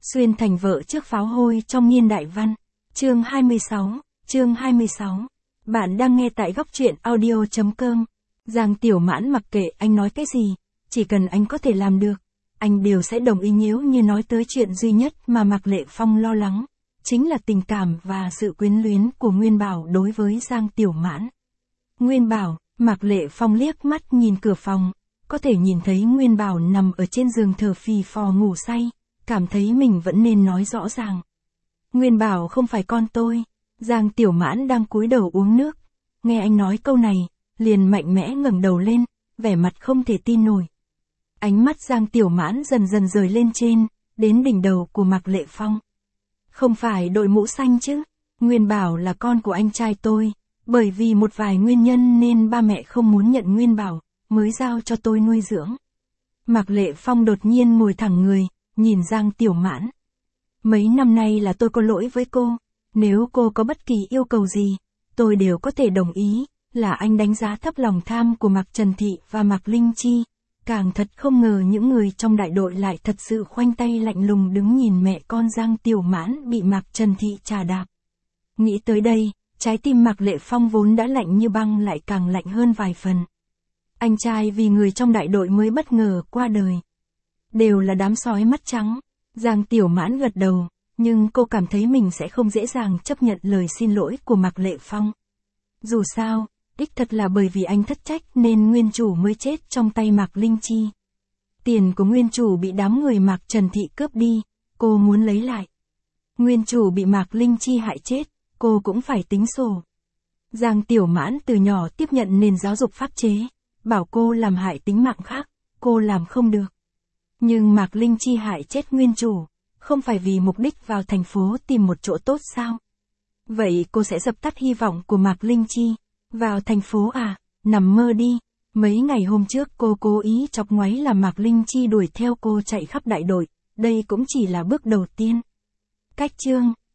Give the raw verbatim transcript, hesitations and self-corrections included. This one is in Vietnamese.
Xuyên thành vợ trước pháo hôi trong Niên Đại Văn. Chương hai mươi sáu, chương hai mươi sáu. Bạn đang nghe tại góc truyện audio chấm com. Giang Tiểu Mãn mặc kệ anh nói cái gì, chỉ cần anh có thể làm được, anh đều sẽ đồng ý nếu như nói tới chuyện duy nhất mà Mạc Lệ Phong lo lắng, chính là tình cảm và sự quyến luyến của Nguyên Bảo đối với Giang Tiểu Mãn. Nguyên Bảo, Mạc Lệ Phong liếc mắt nhìn cửa phòng, có thể nhìn thấy Nguyên Bảo nằm ở trên giường thở phì phò ngủ say, cảm thấy mình vẫn nên nói rõ ràng. Nguyên Bảo không phải con tôi. Giang Tiểu Mãn đang cúi đầu uống nước, nghe anh nói câu này, liền mạnh mẽ ngẩng đầu lên, vẻ mặt không thể tin nổi. Ánh mắt Giang Tiểu Mãn dần dần rời lên trên, đến đỉnh đầu của Mạc Lệ Phong. Không phải đội mũ xanh chứ? Nguyên Bảo là con của anh trai tôi, bởi vì một vài nguyên nhân nên ba mẹ không muốn nhận Nguyên Bảo, mới giao cho tôi nuôi dưỡng. Mạc Lệ Phong đột nhiên ngồi thẳng người, nhìn Giang Tiểu Mãn. Mấy năm nay là tôi có lỗi với cô, nếu cô có bất kỳ yêu cầu gì, tôi đều có thể đồng ý, là anh đánh giá thấp lòng tham của Mạc Trần Thị và Mạc Linh Chi. Càng thật không ngờ những người trong đại đội lại thật sự khoanh tay lạnh lùng đứng nhìn mẹ con Giang Tiểu Mãn bị Mạc Trần Thị trà đạp. Nghĩ tới đây, trái tim Mạc Lệ Phong vốn đã lạnh như băng lại càng lạnh hơn vài phần. Anh trai vì người trong đại đội mới bất ngờ qua đời. Đều là đám sói mắt trắng. Giang Tiểu Mãn gật đầu, nhưng cô cảm thấy mình sẽ không dễ dàng chấp nhận lời xin lỗi của Mạc Lệ Phong. Dù sao, đích thật là bởi vì anh thất trách nên nguyên chủ mới chết trong tay Mạc Linh Chi. Tiền của nguyên chủ bị đám người Mạc Trần Thị cướp đi, cô muốn lấy lại. Nguyên chủ bị Mạc Linh Chi hại chết, cô cũng phải tính sổ. Giang Tiểu Mãn từ nhỏ tiếp nhận nền giáo dục pháp chế, bảo cô làm hại tính mạng khác, cô làm không được. Nhưng Mạc Linh Chi hại chết nguyên chủ, không phải vì mục đích vào thành phố tìm một chỗ tốt sao? Vậy cô sẽ dập tắt hy vọng của Mạc Linh Chi. Vào thành phố à, nằm mơ đi. Mấy ngày hôm trước cô cố ý chọc ngoáy làm Mạc Linh Chi đuổi theo cô chạy khắp đại đội, đây cũng chỉ là bước đầu tiên. Cách chương